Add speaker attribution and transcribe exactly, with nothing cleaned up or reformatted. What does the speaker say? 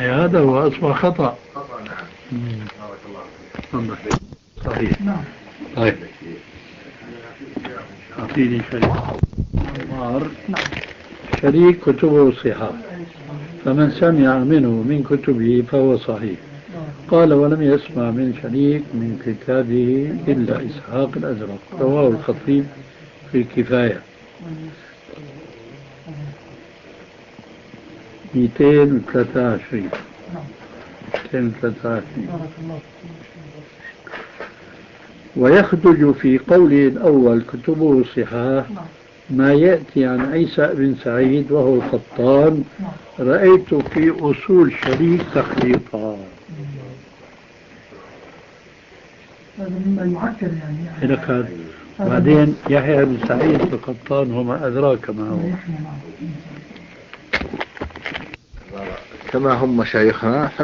Speaker 1: هذا هو أصبح خطأ.
Speaker 2: خطأ نعم.
Speaker 1: بارك الله فيك. صحيح.
Speaker 3: نعم.
Speaker 1: طيب أعطيني شريك عمار. شريك كتبه صحاح، فمن سمع منه من كتبه فهو صحيح. قال ولم يسمع من شريك من كتابه إلا إسحاق الأزرق. رواه الخطيب في الكفاية. مئتين وثلاثة وعشرين. مئتين وثلاثة وعشرين. ويخرج في قوله الأول كتبه صحاح ما يأتي عن عيسى بن سعيد وهو القطان: رأيت في أصول شريك تخليطا.
Speaker 3: هذا مما يعكر يعني.
Speaker 1: هذا بعدين يحيى بن سعيد القطان وما أدراك ما هو.
Speaker 2: كما هم مشايخنا